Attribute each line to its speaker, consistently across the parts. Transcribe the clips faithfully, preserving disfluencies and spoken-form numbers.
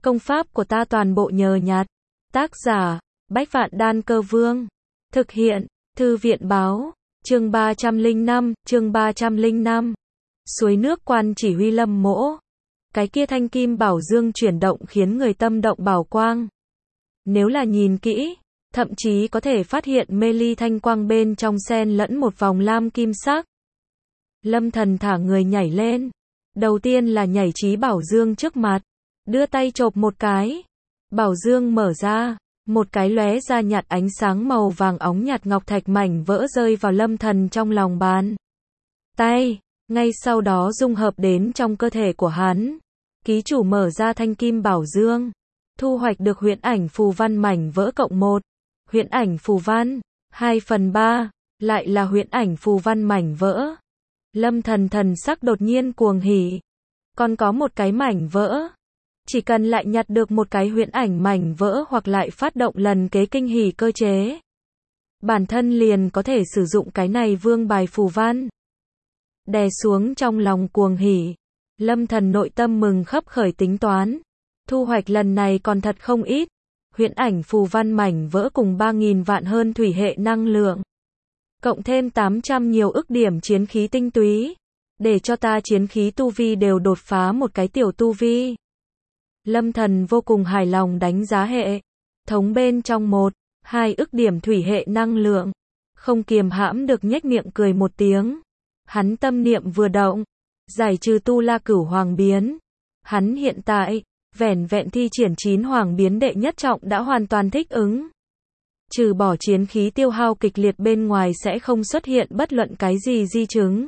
Speaker 1: Công pháp của ta toàn bộ nhờ nhặt. Tác giả, Bách Vạn Đan Cơ Vương. Thực hiện, Thư viện báo. Chương ba trăm lẻ năm, chương ba trăm lẻ năm. Suối nước quan chỉ huy Lâm Mỗ. Cái kia thanh kim bảo dương chuyển động khiến người tâm động bảo quang. Nếu là nhìn kỹ, thậm chí có thể phát hiện mê ly thanh quang bên trong xen lẫn một vòng lam kim sắc. Lâm Thần thả người nhảy lên. Đầu tiên là nhảy trí bảo dương trước mặt, đưa tay chộp một cái. Bảo dương mở ra, một cái lóe ra nhạt ánh sáng màu vàng óng nhạt ngọc thạch mảnh vỡ rơi vào Lâm Thần trong lòng bàn tay, ngay sau đó dung hợp đến trong cơ thể của hắn. Ký chủ mở ra thanh kim bảo dương, thu hoạch được huyễn ảnh phù văn mảnh vỡ cộng một, huyễn ảnh phù văn, hai phần ba, lại là huyễn ảnh phù văn mảnh vỡ. Lâm Thần thần sắc đột nhiên cuồng hỉ. Còn có một cái mảnh vỡ. Chỉ cần lại nhặt được một cái huyễn ảnh mảnh vỡ hoặc lại phát động lần kế kinh hỉ cơ chế, bản thân liền có thể sử dụng cái này vương bài phù văn. Đè xuống trong lòng cuồng hỉ, Lâm Thần nội tâm mừng khấp khởi tính toán. Thu hoạch lần này còn thật không ít. Huyễn ảnh phù văn mảnh vỡ cùng ba nghìn vạn hơn thủy hệ năng lượng. Cộng thêm tám trăm nhiều ức điểm chiến khí tinh túy. Để cho ta chiến khí tu vi đều đột phá một cái tiểu tu vi. Lâm Thần vô cùng hài lòng đánh giá hệ thống bên trong một, hai ức điểm thủy hệ năng lượng. Không kiềm hãm được nhếch miệng cười một tiếng. Hắn tâm niệm vừa động, giải trừ tu la cửu hoàng biến. Hắn hiện tại, vẻn vẹn thi triển chín hoàng biến đệ nhất trọng đã hoàn toàn thích ứng. Trừ bỏ chiến khí tiêu hao kịch liệt bên ngoài sẽ không xuất hiện bất luận cái gì di chứng.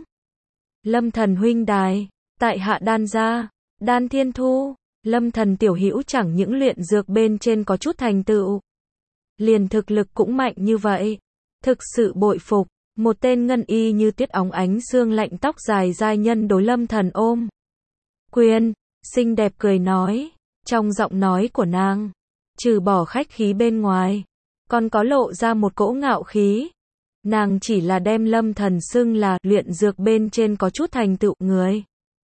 Speaker 1: Lâm Thần huynh đài, tại hạ đan gia, đan thiên thu, Lâm Thần tiểu hữu chẳng những luyện dược bên trên có chút thành tựu, liền thực lực cũng mạnh như vậy. Thực sự bội phục. Một tên ngân y như tuyết óng ánh xương lạnh tóc dài giai nhân đối Lâm Thần ôm quyền, xinh đẹp cười nói. Trong giọng nói của nàng, trừ bỏ khách khí bên ngoài, còn có lộ ra một cỗ ngạo khí. Nàng chỉ là đem Lâm Thần xưng là luyện dược bên trên có chút thành tựu người.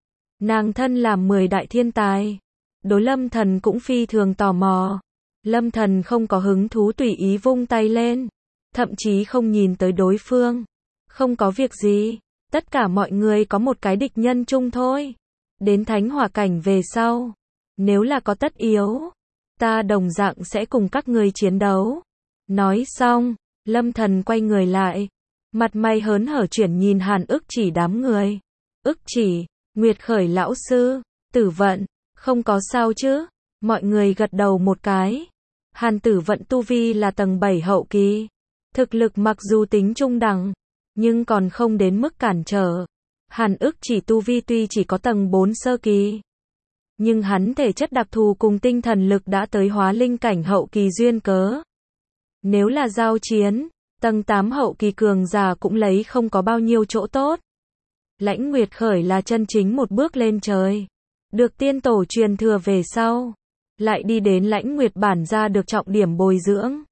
Speaker 1: Nàng thân là mười đại thiên tài, đối Lâm Thần cũng phi thường tò mò. Lâm Thần không có hứng thú tùy ý vung tay lên, thậm chí không nhìn tới đối phương. Không có việc gì, tất cả mọi người có một cái địch nhân chung thôi. Đến thánh hỏa cảnh về sau, nếu là có tất yếu, ta đồng dạng sẽ cùng các người chiến đấu. Nói xong, Lâm Thần quay người lại, mặt mày hớn hở chuyển nhìn Hàn Ức Chỉ đám người. Ức Chỉ, Nguyệt Khởi lão sư, Tử Vận, không có sao chứ? Mọi người gật đầu một cái. Hàn Tử Vận tu vi là tầng bảy hậu kỳ, thực lực mặc dù tính trung đẳng, nhưng còn không đến mức cản trở. Hàn Ức Chỉ tu vi tuy chỉ có tầng bốn sơ kỳ, nhưng hắn thể chất đặc thù cùng tinh thần lực đã tới hóa linh cảnh hậu kỳ duyên cớ. Nếu là giao chiến, tầng tám hậu kỳ cường giả cũng lấy không có bao nhiêu chỗ tốt. Lãnh Nguyệt Khởi là chân chính một bước lên trời. Được tiên tổ truyền thừa về sau, lại đi đến Lãnh Nguyệt bản gia được trọng điểm bồi dưỡng.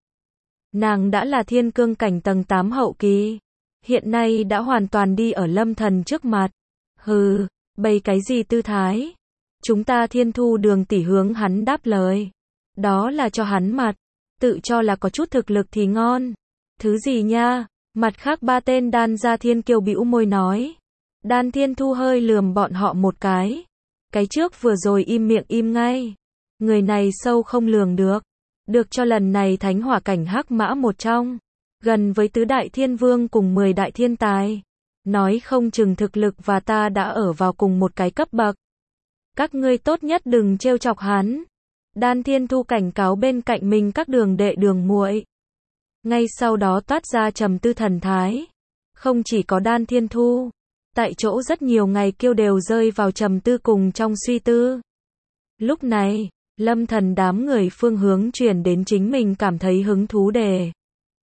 Speaker 1: Nàng đã là thiên cương cảnh tầng tám hậu kỳ, hiện nay đã hoàn toàn đi ở Lâm Thần trước mặt. Hừ, bày cái gì tư thái? Chúng ta Thiên Thu Đường tỷ hướng hắn đáp lời. Đó là cho hắn mặt, tự cho là có chút thực lực thì ngon. Thứ gì nha? Mặt khác ba tên đan gia thiên kiêu bĩu môi nói. Đan Thiên Thu hơi lườm bọn họ một cái. Cái trước vừa rồi im miệng im ngay. Người này sâu không lường được. Được cho lần này thánh hỏa cảnh hắc mã một trong, gần với tứ đại thiên vương cùng mười đại thiên tài. Nói không chừng thực lực và ta đã ở vào cùng một cái cấp bậc. Các ngươi tốt nhất đừng trêu chọc hắn. Đan Thiên Thu cảnh cáo bên cạnh mình các đường đệ đường muội. Ngay sau đó toát ra trầm tư thần thái. Không chỉ có Đan Thiên Thu, tại chỗ rất nhiều ngày kiêu đều rơi vào trầm tư cùng trong suy tư. Lúc này, Lâm Thần đám người phương hướng chuyển đến chính mình cảm thấy hứng thú đề.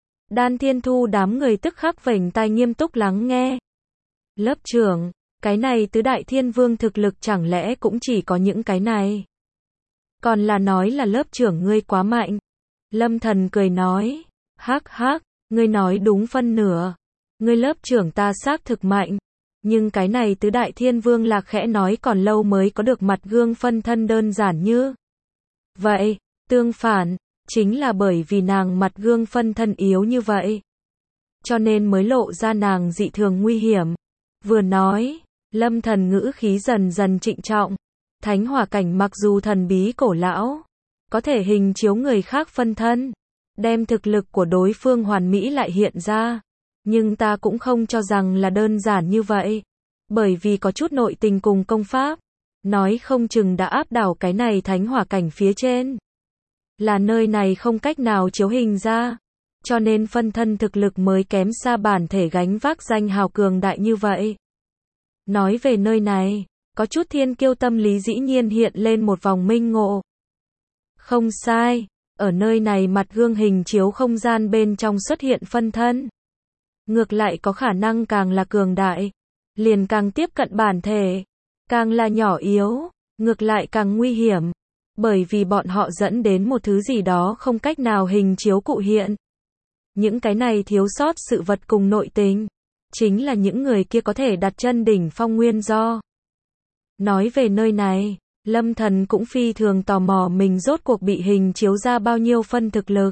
Speaker 1: Đan Thiên Thu đám người tức khắc vểnh tai nghiêm túc lắng nghe. Lớp trưởng, cái này tứ đại thiên vương thực lực chẳng lẽ cũng chỉ có những cái này? Còn là nói là lớp trưởng ngươi quá mạnh. Lâm Thần cười nói, hắc hắc, ngươi nói đúng phân nửa. Ngươi lớp trưởng ta xác thực mạnh, nhưng cái này tứ đại thiên vương Lạc khẽ nói còn lâu mới có được mặt gương phân thân đơn giản như Vậy, tương phản, chính là bởi vì nàng mặt gương phân thân yếu như vậy, cho nên mới lộ ra nàng dị thường nguy hiểm. Vừa nói, Lâm Thần ngữ khí dần dần trịnh trọng. Thánh hỏa cảnh mặc dù thần bí cổ lão, có thể hình chiếu người khác phân thân, đem thực lực của đối phương hoàn mỹ lại hiện ra, nhưng ta cũng không cho rằng là đơn giản như vậy, bởi vì có chút nội tình cùng công pháp, nói không chừng đã áp đảo cái này thánh hỏa cảnh phía trên. Là nơi này không cách nào chiếu hình ra, cho nên phân thân thực lực mới kém xa bản thể gánh vác danh hào cường đại như vậy. Nói về nơi này, có chút thiên kiêu tâm lý dĩ nhiên hiện lên một vòng minh ngộ. Không sai, ở nơi này mặt gương hình chiếu không gian bên trong xuất hiện phân thân. Ngược lại có khả năng càng là cường đại, liền càng tiếp cận bản thể, càng là nhỏ yếu, ngược lại càng nguy hiểm, bởi vì bọn họ dẫn đến một thứ gì đó không cách nào hình chiếu cụ hiện. Những cái này thiếu sót sự vật cùng nội tình, chính là những người kia có thể đặt chân đỉnh phong nguyên do. Nói về nơi này, Lâm Thần cũng phi thường tò mò mình rốt cuộc bị hình chiếu ra bao nhiêu phân thực lực.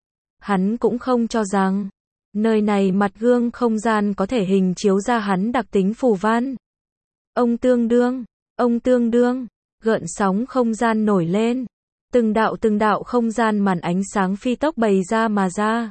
Speaker 1: Hắn cũng không cho rằng, nơi này mặt gương không gian có thể hình chiếu ra hắn đặc tính phù văn. Ông tương đương, ông tương đương, gợn sóng không gian nổi lên. Từng đạo từng đạo không gian màn ánh sáng phi tốc bày ra mà ra.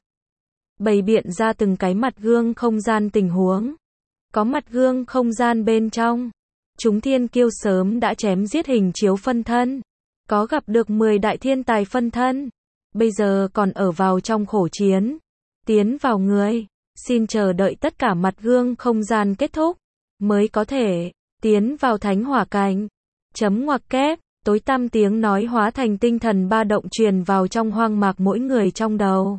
Speaker 1: Bày biện ra từng cái mặt gương không gian tình huống. Có mặt gương không gian bên trong. Chúng thiên kiêu sớm đã chém giết hình chiếu phân thân. Có gặp được mười đại thiên tài phân thân. Bây giờ còn ở vào trong khổ chiến. Tiến vào người. Xin chờ đợi tất cả mặt gương không gian kết thúc. Mới có thể tiến vào thánh hỏa cảnh. Chấm ngoặc kép. Tối tăm tiếng nói hóa thành tinh thần ba động truyền vào trong hoang mạc mỗi người trong đầu.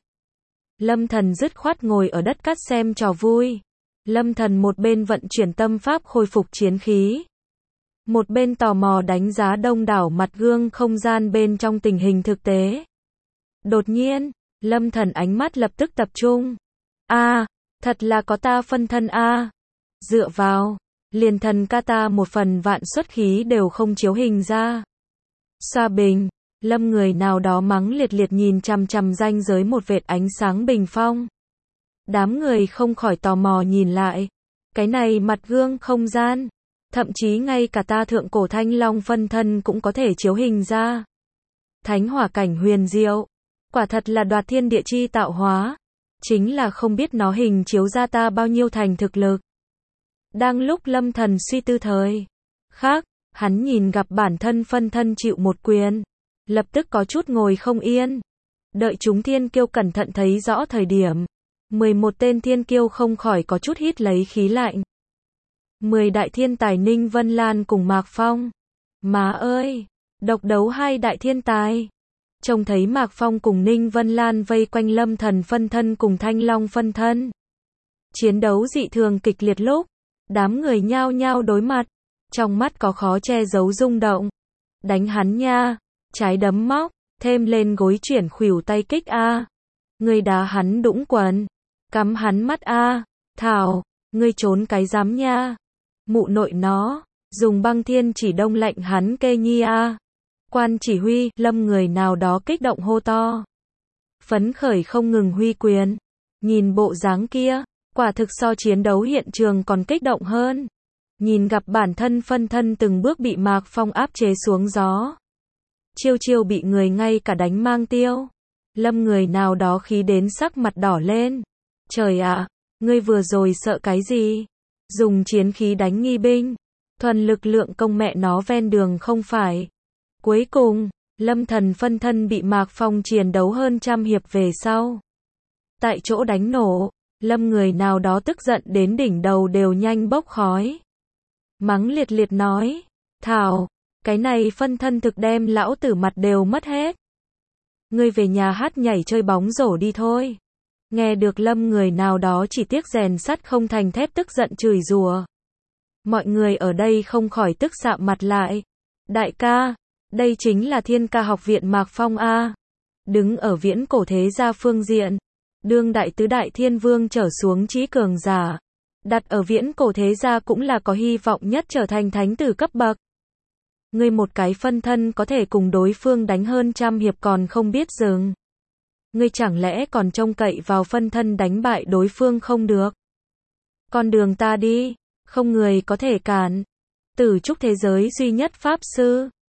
Speaker 1: Lâm Thần dứt khoát ngồi ở đất cát xem trò vui. Lâm Thần một bên vận chuyển tâm pháp khôi phục chiến khí, một bên tò mò đánh giá đông đảo mặt gương không gian bên trong tình hình thực tế. Đột nhiên, Lâm Thần ánh mắt lập tức tập trung. A, à, thật là có ta phân thân a. À. Dựa vào, liền thần ca ta một phần vạn xuất khí đều không chiếu hình ra. Xoa bình, Lâm người nào đó mắng liệt liệt nhìn chằm chằm ranh giới một vệt ánh sáng bình phong. Đám người không khỏi tò mò nhìn lại. Cái này mặt gương không gian, thậm chí ngay cả ta thượng cổ thanh long phân thân cũng có thể chiếu hình ra. Thánh hỏa cảnh huyền diệu, quả thật là đoạt thiên địa chi tạo hóa, chính là không biết nó hình chiếu ra ta bao nhiêu thành thực lực. Đang lúc Lâm Thần suy tư thời khác, hắn nhìn gặp bản thân phân thân chịu một quyền, lập tức có chút ngồi không yên. Đợi chúng thiên kiêu cẩn thận thấy rõ thời điểm, mười một tên thiên kiêu không khỏi có chút hít lấy khí lạnh. mười đại thiên tài Ninh Vân Lan cùng Mạc Phong. Má ơi, độc đấu hai đại thiên tài. Trông thấy Mạc Phong cùng Ninh Vân Lan vây quanh Lâm Thần phân thân cùng Thanh Long phân thân. Chiến đấu dị thường kịch liệt lúc, đám người nhao nhao đối mặt, trong mắt có khó che giấu rung động. Đánh hắn nha, trái đấm móc, thêm lên gối chuyển khuỷu tay kích a. Người đá hắn đũng quần, cắm hắn mắt a. Thảo, ngươi trốn cái dám nha. Mụ nội nó, dùng băng thiên chỉ đông lạnh hắn kê nhi a. Quan chỉ huy, Lâm người nào đó kích động hô to. Phấn khởi không ngừng huy quyền. Nhìn bộ dáng kia, quả thực so chiến đấu hiện trường còn kích động hơn. Nhìn gặp bản thân phân thân từng bước bị Mạc Phong áp chế xuống gió. Chiêu chiêu bị người ngay cả đánh mang tiêu. Lâm người nào đó khí đến sắc mặt đỏ lên. Trời ạ, à, ngươi vừa rồi sợ cái gì? Dùng chiến khí đánh nghi binh. Thuần lực lượng công mẹ nó ven đường không phải. Cuối cùng, Lâm Thần phân thân bị Mạc Phong chiến đấu hơn trăm hiệp về sau. Tại chỗ đánh nổ, Lâm người nào đó tức giận đến đỉnh đầu đều nhanh bốc khói. Mắng liệt liệt nói, Thảo, cái này phân thân thực đem lão tử mặt đều mất hết. Ngươi về nhà hát nhảy chơi bóng rổ đi thôi. Nghe được Lâm người nào đó chỉ tiếc rèn sắt không thành thép tức giận chửi rủa. Mọi người ở đây không khỏi tức sạm mặt lại. Đại ca, đây chính là Thiên Ca học viện Mạc Phong a. Đứng ở viễn cổ thế gia phương diện, đương đại tứ đại thiên vương trở xuống chí cường giả. Đặt ở viễn cổ thế gia cũng là có hy vọng nhất trở thành thánh tử cấp bậc. Ngươi một cái phân thân có thể cùng đối phương đánh hơn trăm hiệp còn không biết dừng. Ngươi chẳng lẽ còn trông cậy vào phân thân đánh bại đối phương không được. Con đường ta đi, không người có thể cản. Tử trúc thế giới duy nhất pháp sư.